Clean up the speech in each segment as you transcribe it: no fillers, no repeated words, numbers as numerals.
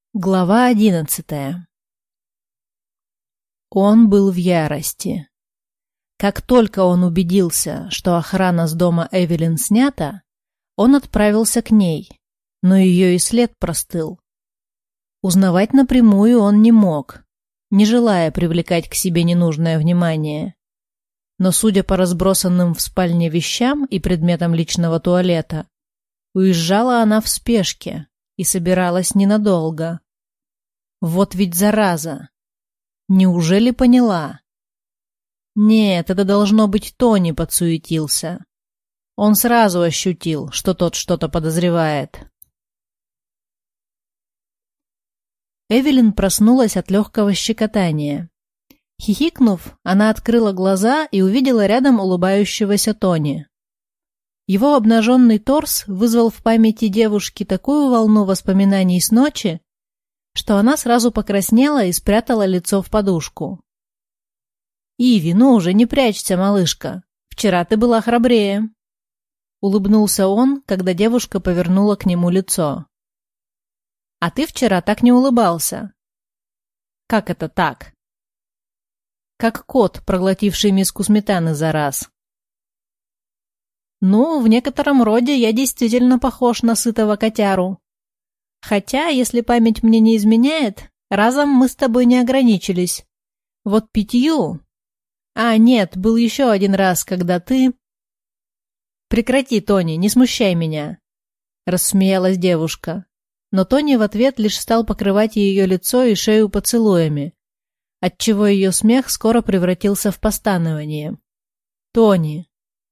Глава 11. Он был в ярости. Как только он убедился, что охрана с дома Эвелин снята, он отправился к ней, но ее и след простыл. Узнавать напрямую он не мог, не желая привлекать к себе ненужное внимание. Но, судя по разбросанным в спальне вещам и предметам личного туалета, уезжала она в спешке и собиралась ненадолго. Вот ведь зараза! Неужели поняла? Нет, это должно быть Тони подсуетился. Он сразу ощутил, что тот что-то подозревает. Эвелин проснулась от легкого щекотания. Хихикнув, она открыла глаза и увидела рядом улыбающегося Тони. Его обнаженный торс вызвал в памяти девушки такую волну воспоминаний с ночи, что она сразу покраснела и спрятала лицо в подушку. «Иви, ну уже не прячься, малышка. Вчера ты была храбрее», — улыбнулся он, когда девушка повернула к нему лицо. «А ты вчера так не улыбался». «Как это так?» «Как кот, проглотивший миску сметаны за раз». «Ну, в некотором роде я действительно похож на сытого котяру. Хотя, если память мне не изменяет, разом мы с тобой не ограничились. Вот 5. А, нет, был еще один раз, когда ты...» «Прекрати, Тони, не смущай меня», — рассмеялась девушка. Но Тони в ответ лишь стал покрывать ее лицо и шею поцелуями, отчего ее смех скоро превратился в постанование. «Тони,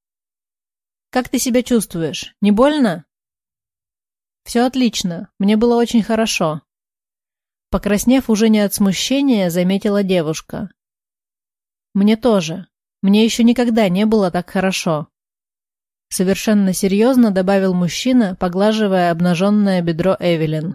как ты себя чувствуешь? Не больно?» «Все отлично. Мне было очень хорошо». Покраснев уже не от смущения, заметила девушка. «Мне тоже. Мне еще никогда не было так хорошо». Совершенно серьезно добавил мужчина, поглаживая обнаженное бедро Эвелин.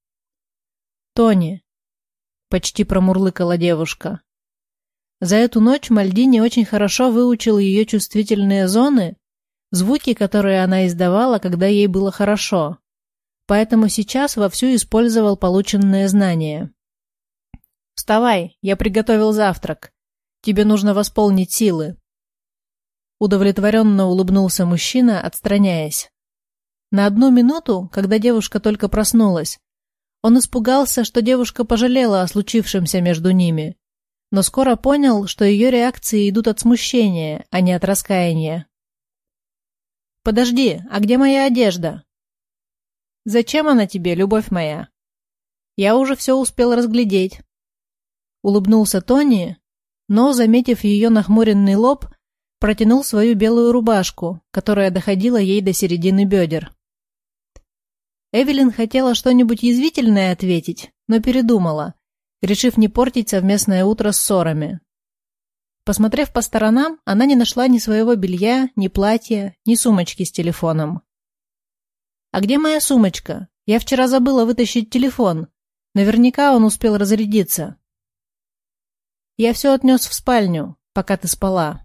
«Тони», — почти промурлыкала девушка. За эту ночь Мальдини очень хорошо выучил ее чувствительные зоны, звуки, которые она издавала, когда ей было хорошо, поэтому сейчас вовсю использовал полученные знания. «Вставай, я приготовил завтрак. Тебе нужно восполнить силы». Удовлетворенно улыбнулся мужчина, отстраняясь. На 1 минуту, когда девушка только проснулась, он испугался, что девушка пожалела о случившемся между ними, но скоро понял, что ее реакции идут от смущения, а не от раскаяния. «Подожди, а где моя одежда?» «Зачем она тебе, любовь моя?» «Я уже все успел разглядеть». Улыбнулся Тони, но, заметив ее нахмуренный лоб, протянул свою белую рубашку, которая доходила ей до середины бедер. Эвелин хотела что-нибудь язвительное ответить, но передумала, решив не портить совместное утро ссорами. Посмотрев по сторонам, она не нашла ни своего белья, ни платья, ни сумочки с телефоном. «А где моя сумочка? Я вчера забыла вытащить телефон. Наверняка он успел разрядиться». «Я все отнес в спальню, пока ты спала».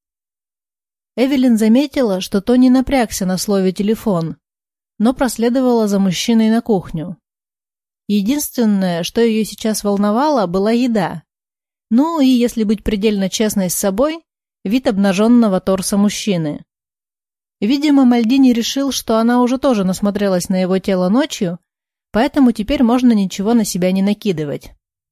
Эвелин заметила, что Тони напрягся на слове «телефон», но проследовала за мужчиной на кухню. Единственное, что ее сейчас волновало, была еда. Ну и, если быть предельно честной с собой, вид обнаженного торса мужчины. Видимо, Мальдини решил, что она уже тоже насмотрелась на его тело ночью, поэтому теперь можно ничего на себя не накидывать.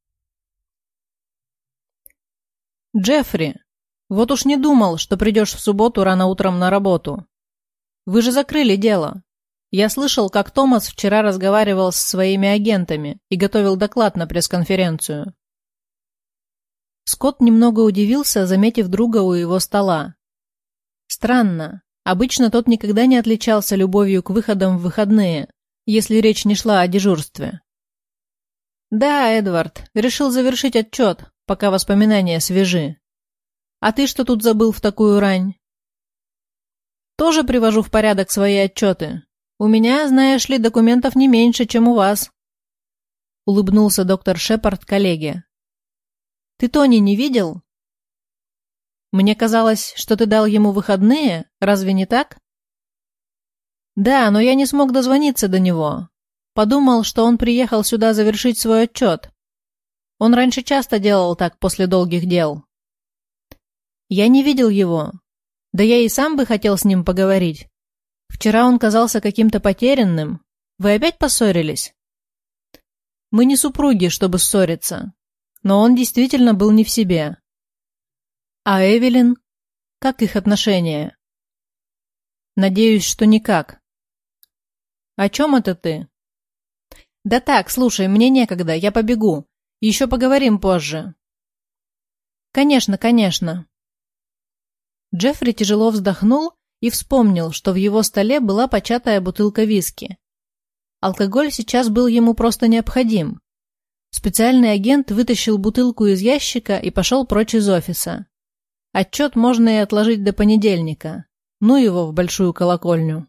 «Джеффри, вот уж не думал, что придешь в субботу рано утром на работу. Вы же закрыли дело. Я слышал, как Томас вчера разговаривал с своими агентами и готовил доклад на пресс-конференцию». Скотт немного удивился, заметив друга у его стола. Странно. Обычно тот никогда не отличался любовью к выходам в выходные, если речь не шла о дежурстве. «Да, Эдвард, решил завершить отчет, пока воспоминания свежи. А ты что тут забыл в такую рань?» «Тоже привожу в порядок свои отчеты. У меня, знаешь ли, документов не меньше, чем у вас», — улыбнулся доктор Шепард коллеге. «Ты Тони не видел?» «Мне казалось, что ты дал ему выходные, разве не так?» «Да, но я не смог дозвониться до него. Подумал, что он приехал сюда завершить свой отчет. Он раньше часто делал так после долгих дел. Я не видел его. Да я и сам бы хотел с ним поговорить. Вчера он казался каким-то потерянным. Вы опять поссорились? Мы не супруги, чтобы ссориться. Но он действительно был не в себе. А Эвелин? Как их отношения? Надеюсь, что никак. О чем это ты? Да так, слушай, мне некогда, я побегу. Еще поговорим позже. Конечно, конечно. Джеффри тяжело вздохнул и вспомнил, что в его столе была початая бутылка виски. Алкоголь сейчас был ему просто необходим. Специальный агент вытащил бутылку из ящика и пошел прочь из офиса. Отчет можно и отложить до понедельника. Ну его в большую колокольню.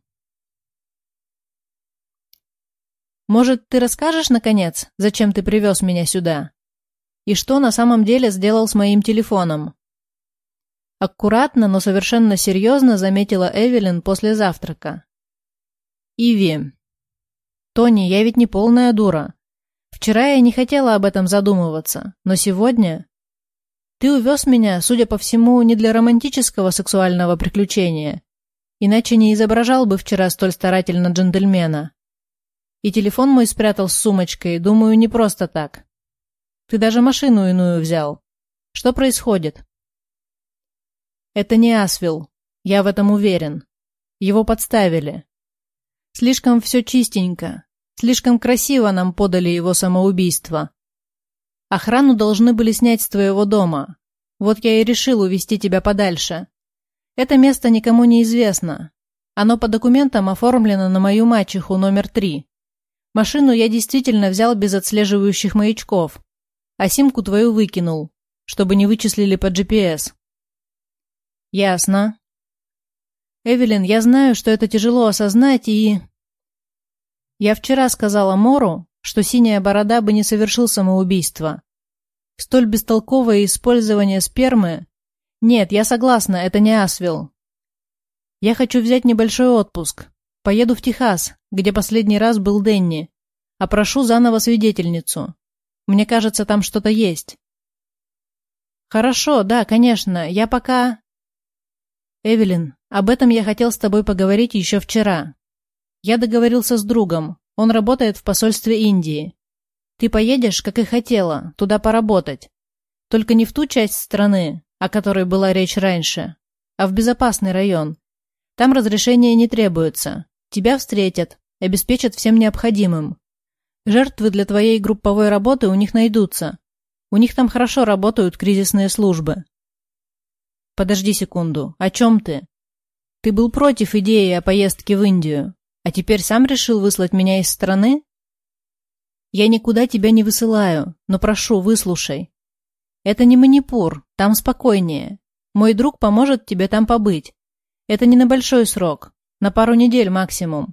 Может, ты расскажешь, наконец, зачем ты привез меня сюда? И что на самом деле сделал с моим телефоном? Аккуратно, но совершенно серьезно заметила Эвелин после завтрака. Иви. Тони, я ведь не полная дура. Вчера я не хотела об этом задумываться, но сегодня... Ты увез меня, судя по всему, не для романтического сексуального приключения, иначе не изображал бы вчера столь старательно джентльмена. И телефон мой спрятал с сумочкой, думаю, не просто так. Ты даже машину иную взял. Что происходит? Это не Асвилл, я в этом уверен. Его подставили. Слишком все чистенько, слишком красиво нам подали его самоубийство. Охрану должны были снять с твоего дома. Вот я и решил увезти тебя подальше. Это место никому не известно. Оно по документам оформлено на мою мачеху номер 3. Машину я действительно взял без отслеживающих маячков, а симку твою выкинул, чтобы не вычислили по GPS. Ясно. Эвелин, я знаю, что это тяжело осознать, и... Я вчера сказала Мору, что Синяя Борода бы не совершил самоубийство. Столь бестолковое использование спермы... Нет, я согласна, это не Асвилл. Я хочу взять небольшой отпуск. Поеду в Техас, где последний раз был Дэнни. Опрошу заново свидетельницу. Мне кажется, там что-то есть. Хорошо, да, конечно, я пока... Эвелин, об этом я хотел с тобой поговорить еще вчера. Я договорился с другом, он работает в посольстве Индии. Ты поедешь, как и хотела, туда поработать. Только не в ту часть страны, о которой была речь раньше, а в безопасный район. Там разрешения не требуется. Тебя встретят, обеспечат всем необходимым. Жертвы для твоей групповой работы у них найдутся. У них там хорошо работают кризисные службы. Подожди секунду, о чем ты? Ты был против идеи о поездке в Индию, а теперь сам решил выслать меня из страны? Я никуда тебя не высылаю, но прошу, выслушай. Это не Манипур, там спокойнее. Мой друг поможет тебе там побыть. Это не на большой срок, на пару недель максимум.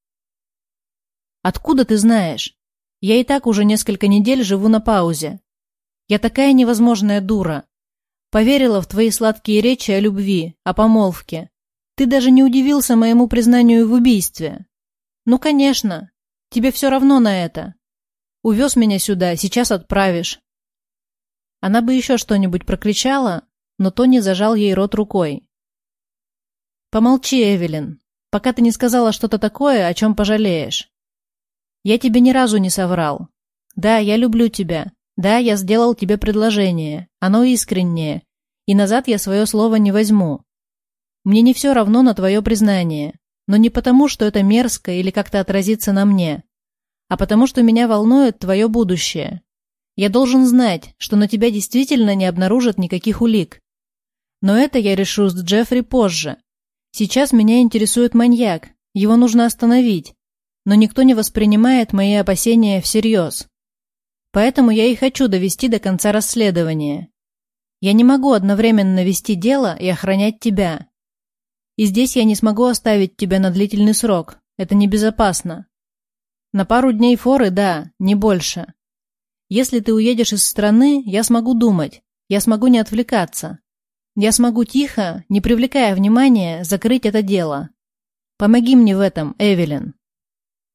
Откуда ты знаешь? Я и так уже несколько недель живу на паузе. Я такая невозможная дура. Поверила в твои сладкие речи о любви, о помолвке. Ты даже не удивился моему признанию в убийстве. Ну, конечно, тебе все равно на это. Увез меня сюда, сейчас отправишь. Она бы еще что-нибудь прокричала, но Тони зажал ей рот рукой. Помолчи, Эвелин, пока ты не сказала что-то такое, о чем пожалеешь. Я тебе ни разу не соврал. Да, я люблю тебя. Да, я сделал тебе предложение. Оно искреннее. И назад я свое слово не возьму. Мне не все равно на твое признание. Но не потому, что это мерзко или как-то отразится на мне, а потому, что меня волнует твое будущее. Я должен знать, что на тебя действительно не обнаружат никаких улик. Но это я решу с Джеффри позже. Сейчас меня интересует маньяк. Его нужно остановить. Но никто не воспринимает мои опасения всерьез. Поэтому я и хочу довести до конца расследование. Я не могу одновременно вести дело и охранять тебя. И здесь я не смогу оставить тебя на длительный срок. Это небезопасно. На пару дней форы, да, не больше. Если ты уедешь из страны, я смогу думать. Я смогу не отвлекаться. Я смогу тихо, не привлекая внимания, закрыть это дело. Помоги мне в этом, Эвелин.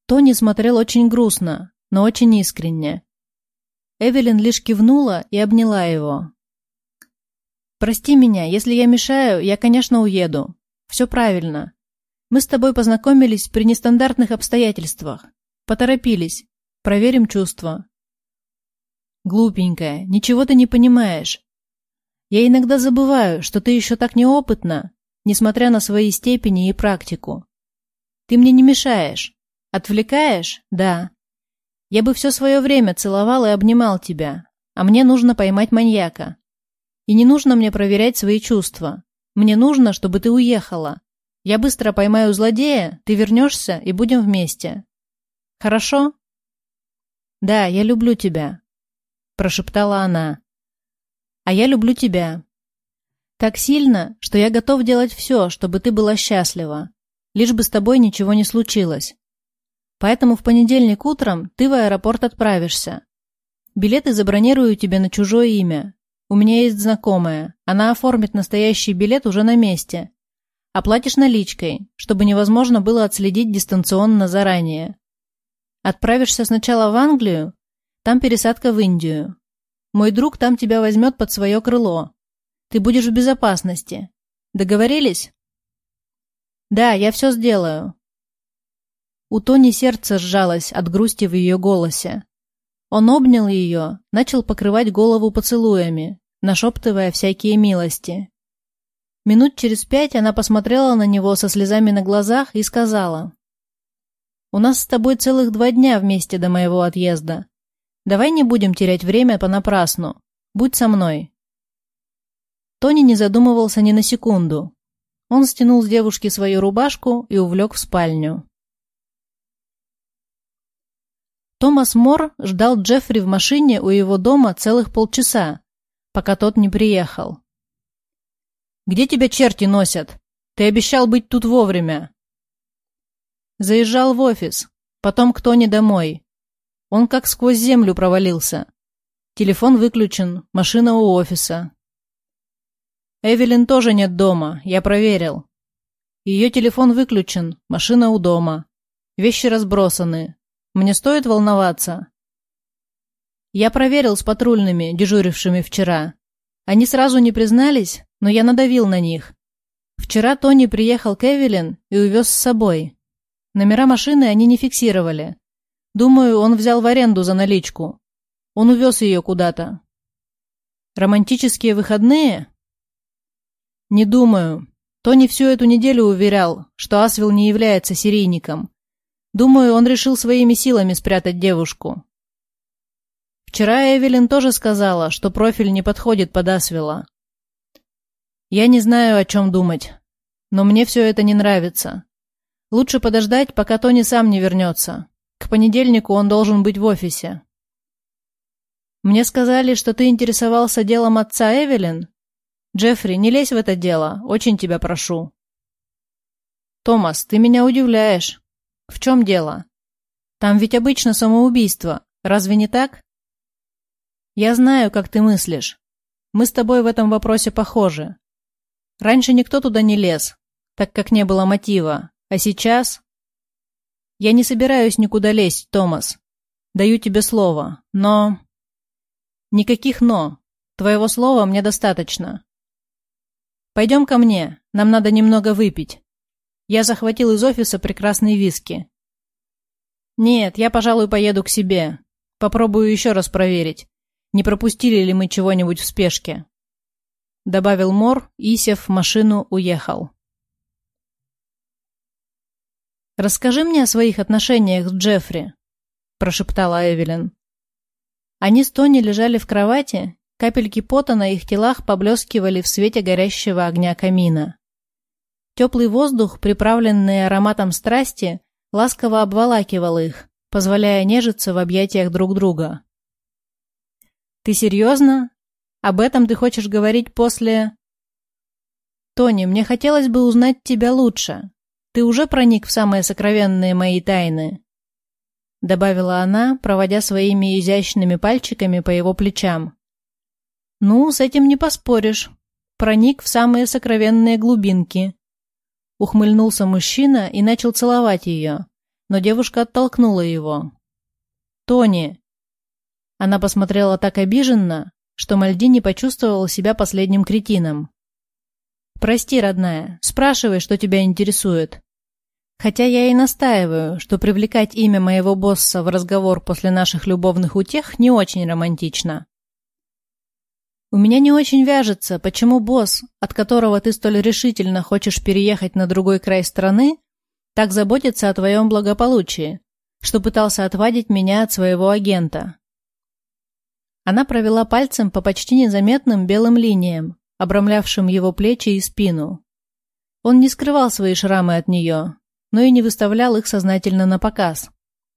Тони смотрел очень грустно, но очень искренне. Эвелин лишь кивнула и обняла его. «Прости меня, если я мешаю, я, конечно, уеду. Все правильно. Мы с тобой познакомились при нестандартных обстоятельствах. Поторопились. Проверим чувства». «Глупенькая, ничего ты не понимаешь. Я иногда забываю, что ты еще так неопытна, несмотря на свои степени и практику. Ты мне не мешаешь. Отвлекаешь? Да. Я бы все свое время целовал и обнимал тебя, а мне нужно поймать маньяка. И не нужно мне проверять свои чувства. Мне нужно, чтобы ты уехала. Я быстро поймаю злодея, ты вернешься и будем вместе. Хорошо?» «Да, я люблю тебя», — прошептала она. «А я люблю тебя. Так сильно, что я готов делать все, чтобы ты была счастлива, лишь бы с тобой ничего не случилось. Поэтому в понедельник утром ты в аэропорт отправишься. Билеты забронирую тебе на чужое имя. У меня есть знакомая, она оформит настоящий билет уже на месте. Оплатишь наличкой, чтобы невозможно было отследить дистанционно заранее. Отправишься сначала в Англию, там пересадка в Индию. Мой друг там тебя возьмет под свое крыло. Ты будешь в безопасности. Договорились?» «Да, я все сделаю». У Тони сердце сжалось от грусти в ее голосе. Он обнял ее, начал покрывать голову поцелуями, нашептывая всякие милости. Минут через 5 она посмотрела на него со слезами на глазах и сказала: «У нас с тобой целых 2 дня вместе до моего отъезда. Давай не будем терять время понапрасну. Будь со мной». Тони не задумывался ни на секунду. Он стянул с девушки свою рубашку и увлек в спальню. Томас Мор ждал Джеффри в машине у его дома целых полчаса, пока тот не приехал. «Где тебя черти носят? Ты обещал быть тут вовремя». Заезжал в офис, потом к Тони домой. Он как сквозь землю провалился. Телефон выключен, машина у офиса. Эвелин тоже нет дома, я проверил. Ее телефон выключен, машина у дома. Вещи разбросаны. Мне стоит волноваться? Я проверил с патрульными, дежурившими вчера. Они сразу не признались, но я надавил на них. Вчера Тони приехал к Эвелин и увез с собой. Номера машины они не фиксировали. Думаю, он взял в аренду за наличку. Он увез ее куда-то. Романтические выходные? Не думаю. Тони всю эту неделю уверял, что Асвилл не является серийником. Думаю, он решил своими силами спрятать девушку. Вчера Эвелин тоже сказала, что профиль не подходит под Асвилла. Я не знаю, о чем думать, но мне все это не нравится. Лучше подождать, пока Тони сам не вернется. К понедельнику он должен быть в офисе. Мне сказали, что ты интересовался делом отца Эвелин. Джеффри, не лезь в это дело, очень тебя прошу. Томас, ты меня удивляешь. В чем дело? Там ведь обычно самоубийство, разве не так? Я знаю, как ты мыслишь. Мы с тобой в этом вопросе похожи. Раньше никто туда не лез, так как не было мотива, а сейчас... Я не собираюсь никуда лезть, Томас. Даю тебе слово, но... Никаких «но». Твоего слова мне достаточно. Пойдем ко мне, нам надо немного выпить. Я захватил из офиса прекрасные виски. Нет, я, пожалуй, поеду к себе. Попробую еще раз проверить, не пропустили ли мы чего-нибудь в спешке. Добавил Мор и, сев в машину, уехал. «Расскажи мне о своих отношениях с Джеффри», – прошептала Эвелин. Они с Тони лежали в кровати, капельки пота на их телах поблескивали в свете горящего огня камина. Теплый воздух, приправленный ароматом страсти, ласково обволакивал их, позволяя нежиться в объятиях друг друга. «Ты серьезно? Об этом ты хочешь говорить после...» «Тони, мне хотелось бы узнать тебя лучше. Ты уже проник в самые сокровенные мои тайны?» Добавила она, проводя своими изящными пальчиками по его плечам. «Ну, с этим не поспоришь. Проник в самые сокровенные глубинки». Ухмыльнулся мужчина и начал целовать ее, но девушка оттолкнула его. «Тони!» Она посмотрела так обиженно, что Мальдини почувствовал себя последним кретином. «Прости, родная, спрашивай, что тебя интересует. Хотя я и настаиваю, что привлекать имя моего босса в разговор после наших любовных утех не очень романтично. У меня не очень вяжется, почему босс, от которого ты столь решительно хочешь переехать на другой край страны, так заботится о твоем благополучии, что пытался отвадить меня от своего агента». Она провела пальцем по почти незаметным белым линиям, обрамлявшим его плечи и спину. Он не скрывал свои шрамы от нее, но и не выставлял их сознательно на показ.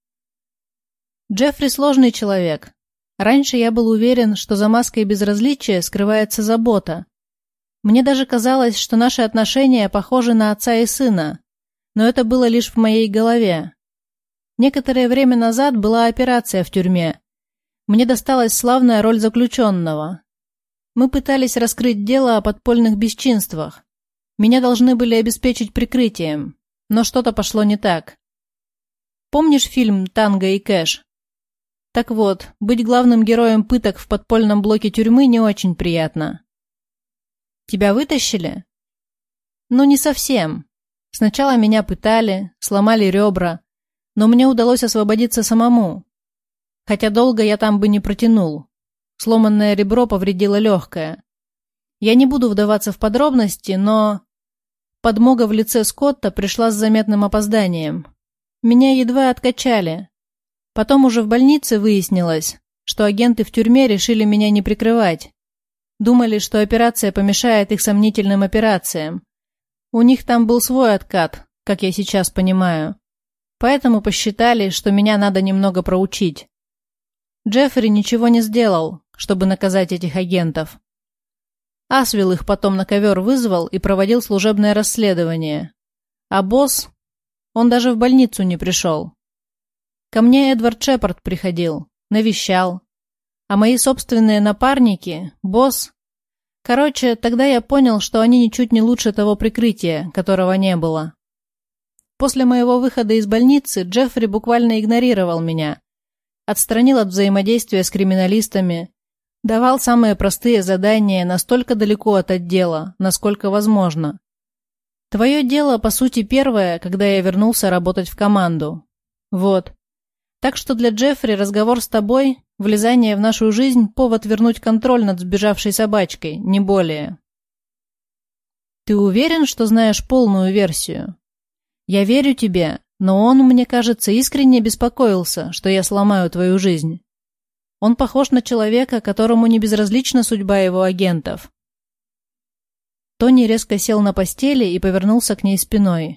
Джеффри сложный человек. Раньше я был уверен, что за маской безразличия скрывается забота. Мне даже казалось, что наши отношения похожи на отца и сына, но это было лишь в моей голове. Некоторое время назад была операция в тюрьме. Мне досталась славная роль заключенного. Мы пытались раскрыть дело о подпольных бесчинствах. Меня должны были обеспечить прикрытием, но что-то пошло не так. Помнишь фильм «Танго и Кэш»? Так вот, быть главным героем пыток в подпольном блоке тюрьмы не очень приятно. Тебя вытащили? Ну, не совсем. Сначала меня пытали, сломали ребра, но мне удалось освободиться самому. Хотя долго я там бы не протянул. Сломанное ребро повредило легкое. Я не буду вдаваться в подробности, но... Подмога в лице Скотта пришла с заметным опозданием. Меня едва откачали. Потом уже в больнице выяснилось, что агенты в тюрьме решили меня не прикрывать. Думали, что операция помешает их сомнительным операциям. У них там был свой откат, как я сейчас понимаю. Поэтому посчитали, что меня надо немного проучить. Джеффри ничего не сделал, чтобы наказать этих агентов. Асвилл их потом на ковер вызвал и проводил служебное расследование. А босс, он даже в больницу не пришел. Ко мне Эдвард Шепард приходил, навещал. А мои собственные напарники, босс... Короче, тогда я понял, что они ничуть не лучше того прикрытия, которого не было. После моего выхода из больницы Джеффри буквально игнорировал меня. Отстранил от взаимодействия с криминалистами, давал самые простые задания настолько далеко от отдела, насколько возможно. Твое дело, по сути, первое, когда я вернулся работать в команду. Вот. Так что для Джеффри разговор с тобой, влезание в нашу жизнь – повод вернуть контроль над сбежавшей собачкой, не более. Ты уверен, что знаешь полную версию? Я верю тебе, но он, мне кажется, искренне беспокоился, что я сломаю твою жизнь. Он похож на человека, которому не безразлична судьба его агентов. Тони резко сел на постели и повернулся к ней спиной.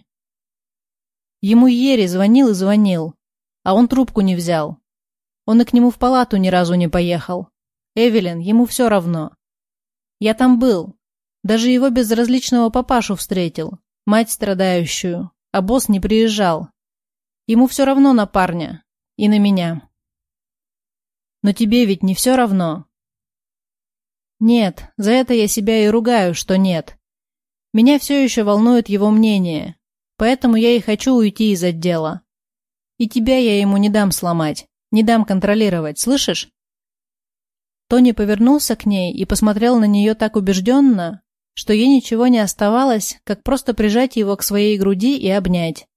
Ему Йери звонил и звонил, а он трубку не взял. Он и к нему в палату ни разу не поехал. Эвелин, ему все равно. Я там был. Даже его безразличного папашу встретил, мать страдающую, а босс не приезжал. Ему все равно на парня и на меня. Но тебе ведь не все равно? Нет, за это я себя и ругаю, что нет. Меня все еще волнует его мнение, поэтому я и хочу уйти из отдела. И тебя я ему не дам сломать, не дам контролировать, слышишь? Тони повернулся к ней и посмотрел на нее так убежденно, что ей ничего не оставалось, как просто прижать его к своей груди и обнять.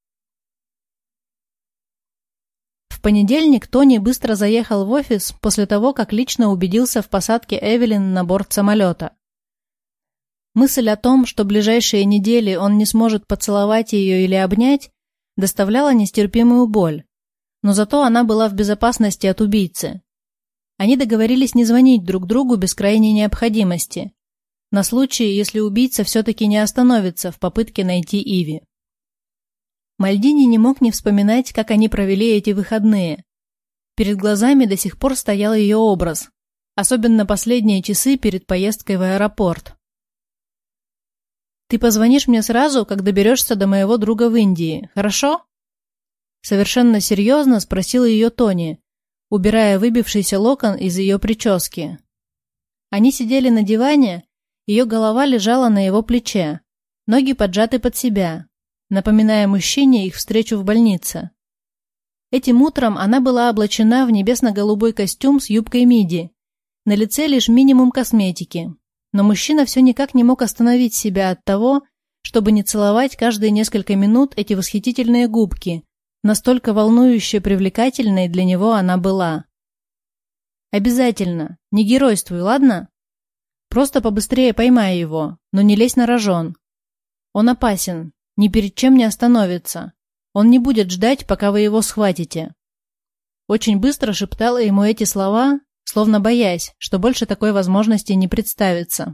В понедельник Тони быстро заехал в офис после того, как лично убедился в посадке Эвелин на борт самолета. Мысль о том, что ближайшие недели он не сможет поцеловать ее или обнять, доставляла нестерпимую боль, но зато она была в безопасности от убийцы. Они договорились не звонить друг другу без крайней необходимости, на случай, если убийца все-таки не остановится в попытке найти Иви. Мальдини не мог не вспоминать, как они провели эти выходные. Перед глазами до сих пор стоял ее образ, особенно последние часы перед поездкой в аэропорт. «Ты позвонишь мне сразу, как доберешься до моего друга в Индии, хорошо?» Совершенно серьезно спросил ее Тони, убирая выбившийся локон из ее прически. Они сидели на диване, ее голова лежала на его плече, ноги поджаты под себя, напоминая мужчине их встречу в больнице. Этим утром она была облачена в небесно-голубой костюм с юбкой миди. На лице лишь минимум косметики. Но мужчина все никак не мог остановить себя от того, чтобы не целовать каждые несколько минут эти восхитительные губки. Настолько волнующе привлекательной для него она была. «Обязательно. Не геройствуй, ладно? Просто побыстрее поймай его, но не лезь на рожон. Он опасен, ни перед чем не остановится. Он не будет ждать, пока вы его схватите». Очень быстро шептала ему эти слова, словно боясь, что больше такой возможности не представится.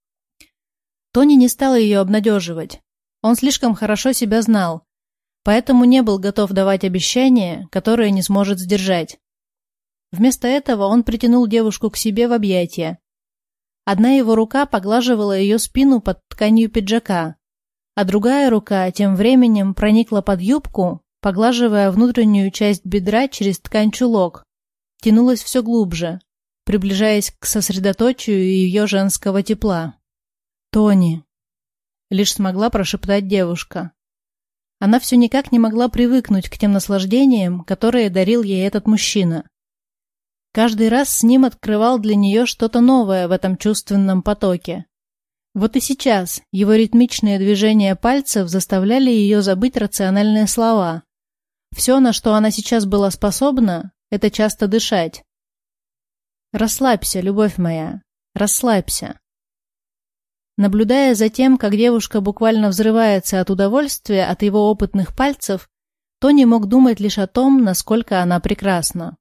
Тони не стал ее обнадеживать. Он слишком хорошо себя знал, поэтому не был готов давать обещания, которые не сможет сдержать. Вместо этого он притянул девушку к себе в объятия. Одна его рука поглаживала ее спину под тканью пиджака, а другая рука тем временем проникла под юбку, поглаживая внутреннюю часть бедра через ткань-чулок, тянулась все глубже, приближаясь к сосредоточию ее женского тепла. «Тони», — лишь смогла прошептать девушка. Она все никак не могла привыкнуть к тем наслаждениям, которые дарил ей этот мужчина. Каждый раз с ним открывал для нее что-то новое в этом чувственном потоке. Вот и сейчас его ритмичные движения пальцев заставляли ее забыть рациональные слова. Все, на что она сейчас была способна, это часто дышать. «Расслабься, любовь моя, расслабься». Наблюдая за тем, как девушка буквально взрывается от удовольствия от его опытных пальцев, Тони мог думать лишь о том, насколько она прекрасна.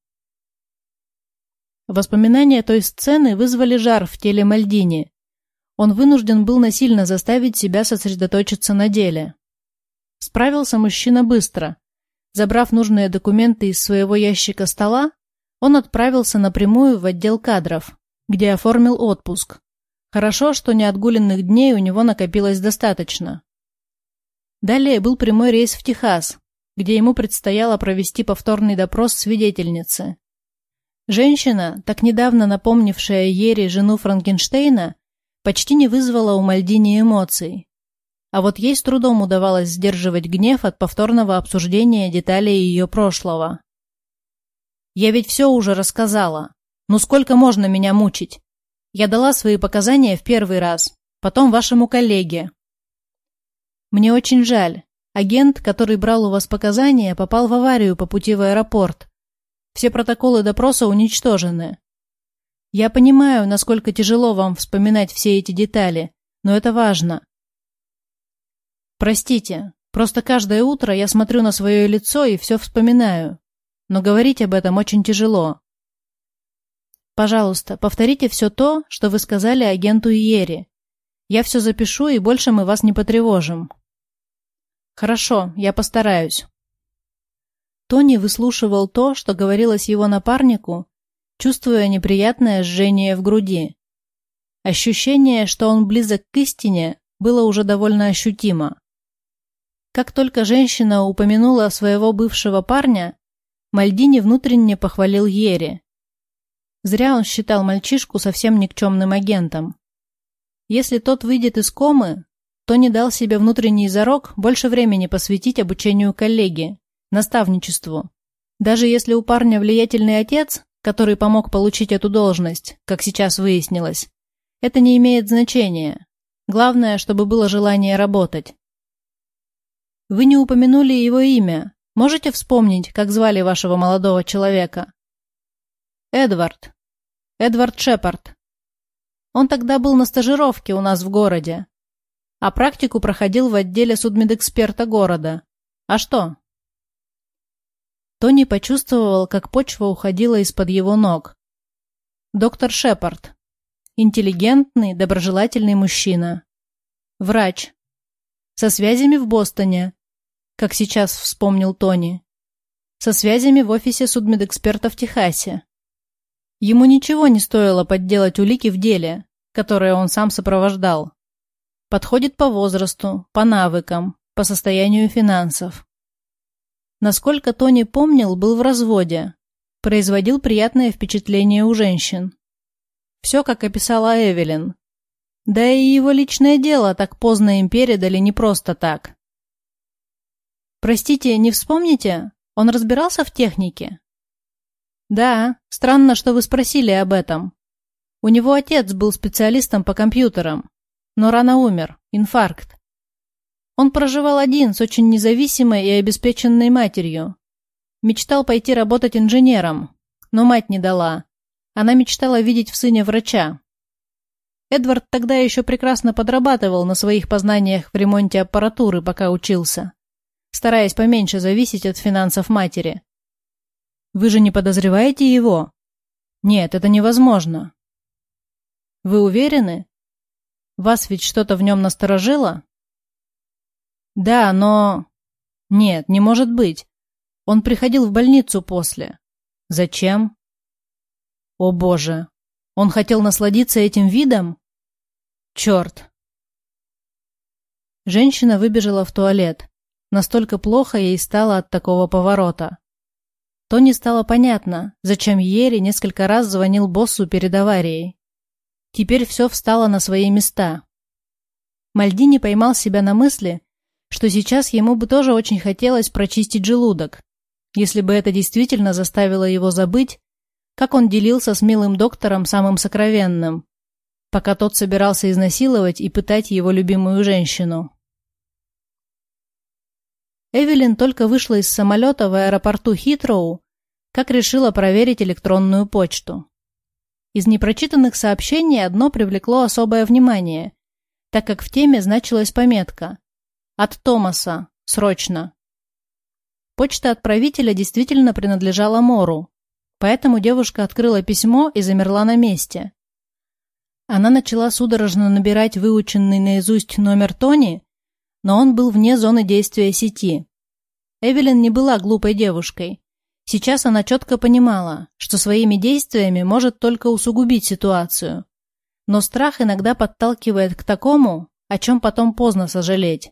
Воспоминания той сцены вызвали жар в теле Мальдини. Он вынужден был насильно заставить себя сосредоточиться на деле. Справился мужчина быстро. Забрав нужные документы из своего ящика стола, он отправился напрямую в отдел кадров, где оформил отпуск. Хорошо, что неотгуленных дней у него накопилось достаточно. Далее был прямой рейс в Техас, где ему предстояло провести повторный допрос свидетельницы. Женщина, так недавно напомнившая Ере жену Франкенштейна, почти не вызвала у Мальдини эмоций. А вот ей с трудом удавалось сдерживать гнев от повторного обсуждения деталей ее прошлого. «Я ведь все уже рассказала. Ну сколько можно меня мучить? Я дала свои показания в первый раз, потом вашему коллеге. Мне очень жаль. Агент, который брал у вас показания, попал в аварию по пути в аэропорт. Все протоколы допроса уничтожены. Я понимаю, насколько тяжело вам вспоминать все эти детали, но это важно. Простите, просто каждое утро я смотрю на свое лицо и все вспоминаю, но говорить об этом очень тяжело. Пожалуйста, повторите все то, что вы сказали агенту Иере. Я все запишу, и больше мы вас не потревожим». «Хорошо, я постараюсь». Тони выслушивал то, что говорилось его напарнику, чувствуя неприятное жжение в груди. Ощущение, что он близок к истине, было уже довольно ощутимо. Как только женщина упомянула своего бывшего парня, Мальдини внутренне похвалил Ере. Зря он считал мальчишку совсем никчемным агентом. Если тот выйдет из комы, то не дал себе внутренний зарок больше времени посвятить обучению коллеги, наставничеству. Даже если у парня влиятельный отец, который помог получить эту должность, как сейчас выяснилось, это не имеет значения. Главное, чтобы было желание работать. Вы не упомянули его имя. Можете вспомнить, как звали вашего молодого человека? Эдвард. Эдвард Шепард. Он тогда был на стажировке у нас в городе, а практику проходил в отделе судмедэксперта города. А что? Тони почувствовал, как почва уходила из-под его ног. Доктор Шепард. Интеллигентный, доброжелательный мужчина. Врач. Со связями в Бостоне, как сейчас вспомнил Тони. Со связями в офисе судмедэксперта в Техасе. Ему ничего не стоило подделать улики в деле, которое он сам сопровождал. Подходит по возрасту, по навыкам, по состоянию финансов. Насколько Тони помнил, был в разводе. Производил приятное впечатление у женщин. Все, как описала Эвелин. Да и его личное дело так поздно им передали не просто так. «Простите, не вспомните? Он разбирался в технике? Да, странно, что вы спросили об этом. У него отец был специалистом по компьютерам, но рано умер, инфаркт. Он проживал один с очень независимой и обеспеченной матерью. Мечтал пойти работать инженером, но мать не дала. Она мечтала видеть в сыне врача. Эдвард тогда еще прекрасно подрабатывал на своих познаниях в ремонте аппаратуры, пока учился, стараясь поменьше зависеть от финансов матери. Вы же не подозреваете его? Нет, это невозможно. Вы уверены? Вас ведь что-то в нем насторожило? Да, но... Нет, не может быть. Он приходил в больницу после. Зачем? О боже, он хотел насладиться этим видом? Черт. Женщина выбежала в туалет. Настолько плохо ей стало от такого поворота. Тони стало понятно, зачем Йери несколько раз звонил боссу перед аварией. Теперь все встало на свои места. Мальдини поймал себя на мысли, что сейчас ему бы тоже очень хотелось прочистить желудок, если бы это действительно заставило его забыть, как он делился с милым доктором самым сокровенным, пока тот собирался изнасиловать и пытать его любимую женщину. Эвелин только вышла из самолета в аэропорту Хитроу, как решила проверить электронную почту. Из непрочитанных сообщений одно привлекло особое внимание, так как в теме значилась пометка «От Томаса. Срочно». Почта отправителя действительно принадлежала Мору, поэтому девушка открыла письмо и замерла на месте. Она начала судорожно набирать выученный наизусть номер Тони, но он был вне зоны действия сети. Эвелин не была глупой девушкой. Сейчас она четко понимала, что своими действиями может только усугубить ситуацию. Но страх иногда подталкивает к такому, о чем потом поздно сожалеть.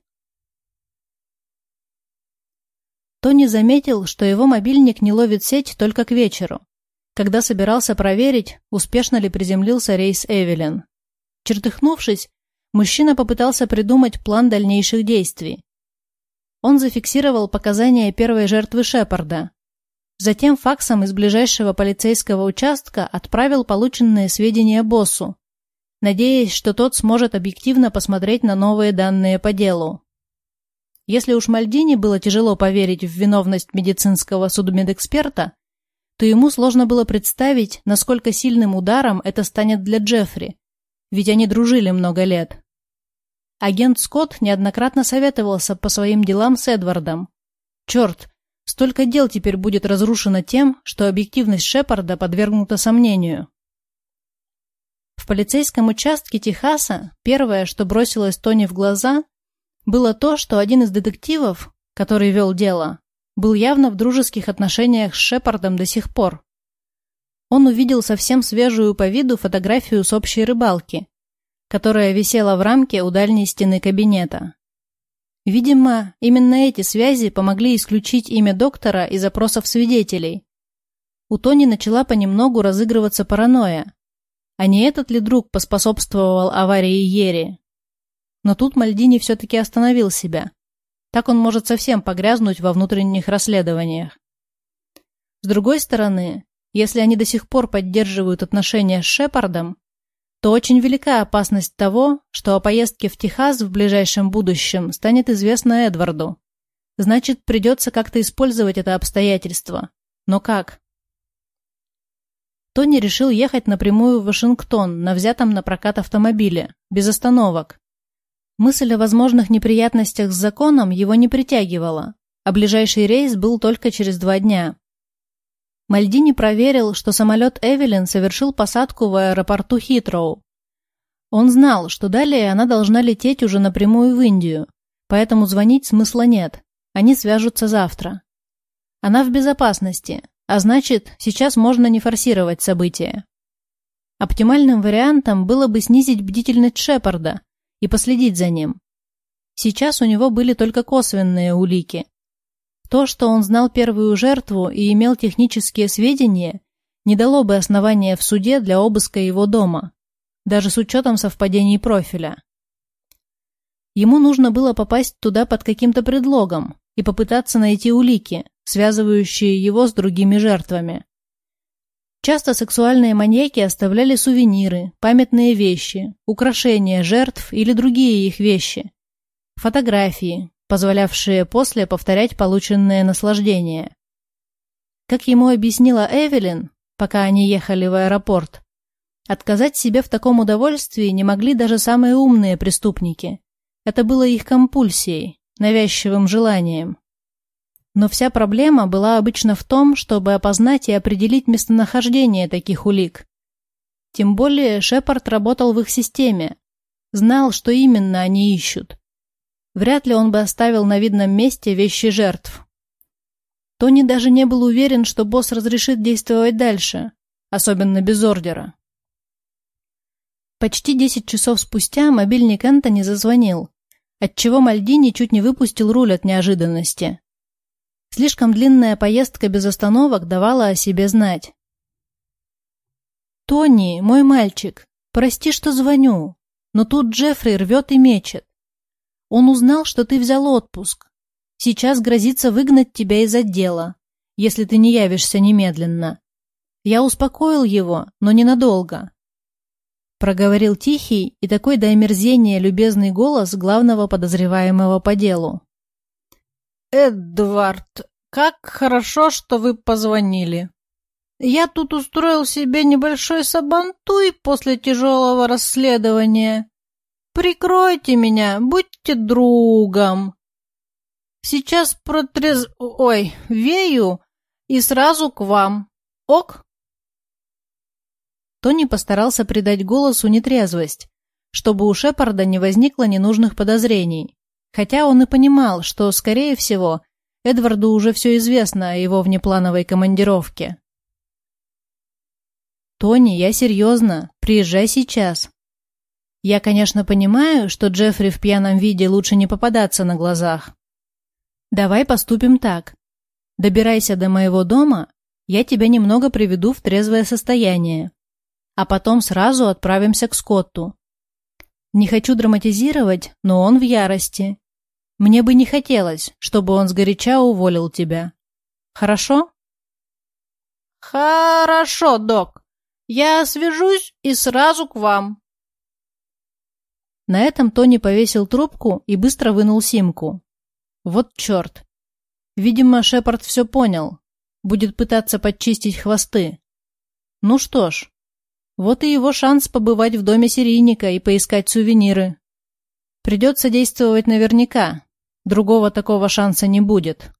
Тони заметил, что его мобильник не ловит сеть только к вечеру, когда собирался проверить, успешно ли приземлился рейс Эвелин. Чертыхнувшись, мужчина попытался придумать план дальнейших действий. Он зафиксировал показания первой жертвы Шепарда. Затем факсом из ближайшего полицейского участка отправил полученные сведения боссу, надеясь, что тот сможет объективно посмотреть на новые данные по делу. Если уж Мальдини было тяжело поверить в виновность медицинского судмедэксперта, то ему сложно было представить, насколько сильным ударом это станет для Джеффри, ведь они дружили много лет. Агент Скотт неоднократно советовался по своим делам с Эдвардом. Черт, столько дел теперь будет разрушено тем, что объективность Шепарда подвергнута сомнению. В полицейском участке Техаса первое, что бросилось Тони в глаза, было то, что один из детективов, который вел дело, был явно в дружеских отношениях с Шепардом до сих пор. Он увидел совсем свежую по виду фотографию с общей рыбалки, которая висела в рамке у дальней стены кабинета. Видимо, именно эти связи помогли исключить имя доктора из опросов свидетелей. У Тони начала понемногу разыгрываться паранойя. А не этот ли друг поспособствовал аварии Йери? Но тут Мальдини все-таки остановил себя. Так он может совсем погрязнуть во внутренних расследованиях. С другой стороны, если они до сих пор поддерживают отношения с Шепардом, то очень велика опасность того, что о поездке в Техас в ближайшем будущем станет известно Эдварду. Значит, придется как-то использовать это обстоятельство. Но как? Тони решил ехать напрямую в Вашингтон на взятом на прокат автомобиле, без остановок. Мысль о возможных неприятностях с законом его не притягивала, а ближайший рейс был только через 2 дня. Мальдини проверил, что самолет Эвелин совершил посадку в аэропорту Хитроу. Он знал, что далее она должна лететь уже напрямую в Индию, поэтому звонить смысла нет, они свяжутся завтра. Она в безопасности, а значит, сейчас можно не форсировать события. Оптимальным вариантом было бы снизить бдительность Шепарда и последить за ним. Сейчас у него были только косвенные улики. То, что он знал первую жертву и имел технические сведения, не дало бы основания в суде для обыска его дома, даже с учетом совпадений профиля. Ему нужно было попасть туда под каким-то предлогом и попытаться найти улики, связывающие его с другими жертвами. Часто сексуальные маньяки оставляли сувениры, памятные вещи, украшения жертв или другие их вещи, фотографии, позволявшие после повторять полученное наслаждение. Как ему объяснила Эвелин, пока они ехали в аэропорт, отказать себе в таком удовольствии не могли даже самые умные преступники. Это было их компульсией, навязчивым желанием. Но вся проблема была обычно в том, чтобы опознать и определить местонахождение таких улик. Тем более Шепард работал в их системе, знал, что именно они ищут. Вряд ли он бы оставил на видном месте вещи жертв. Тони даже не был уверен, что босс разрешит действовать дальше, особенно без ордера. Почти 10 часов спустя мобильник Энтони зазвонил, отчего Мальдини чуть не выпустил руль от неожиданности. Слишком длинная поездка без остановок давала о себе знать. «Тони, мой мальчик, прости, что звоню, но тут Джеффри рвет и мечет. Он узнал, что ты взял отпуск. Сейчас грозится выгнать тебя из отдела, если ты не явишься немедленно. Я успокоил его, но ненадолго», — проговорил тихий и такой до омерзения любезный голос главного подозреваемого по делу. «Эдвард, как хорошо, что вы позвонили. Я тут устроил себе небольшой сабантуй после тяжелого расследования. Прикройте меня, будьте другом. Сейчас вею и сразу к вам. Ок?» Тони постарался придать голосу нетрезвость, чтобы у Шепарда не возникло ненужных подозрений. Хотя он и понимал, что, скорее всего, Эдварду уже все известно о его внеплановой командировке. «Тони, я серьезно. Приезжай сейчас. Я, конечно, понимаю, что Джеффри в пьяном виде лучше не попадаться на глазах. Давай поступим так. Добирайся до моего дома, я тебя немного приведу в трезвое состояние, а потом сразу отправимся к Скотту. Не хочу драматизировать, но он в ярости. Мне бы не хотелось, чтобы он сгоряча уволил тебя. Хорошо?» «Хорошо, док. Я свяжусь и сразу к вам». На этом Тони повесил трубку и быстро вынул симку. Вот черт. Видимо, Шепард все понял. Будет пытаться подчистить хвосты. Ну что ж, вот и его шанс побывать в доме серийника и поискать сувениры. Придется действовать наверняка. Другого такого шанса не будет.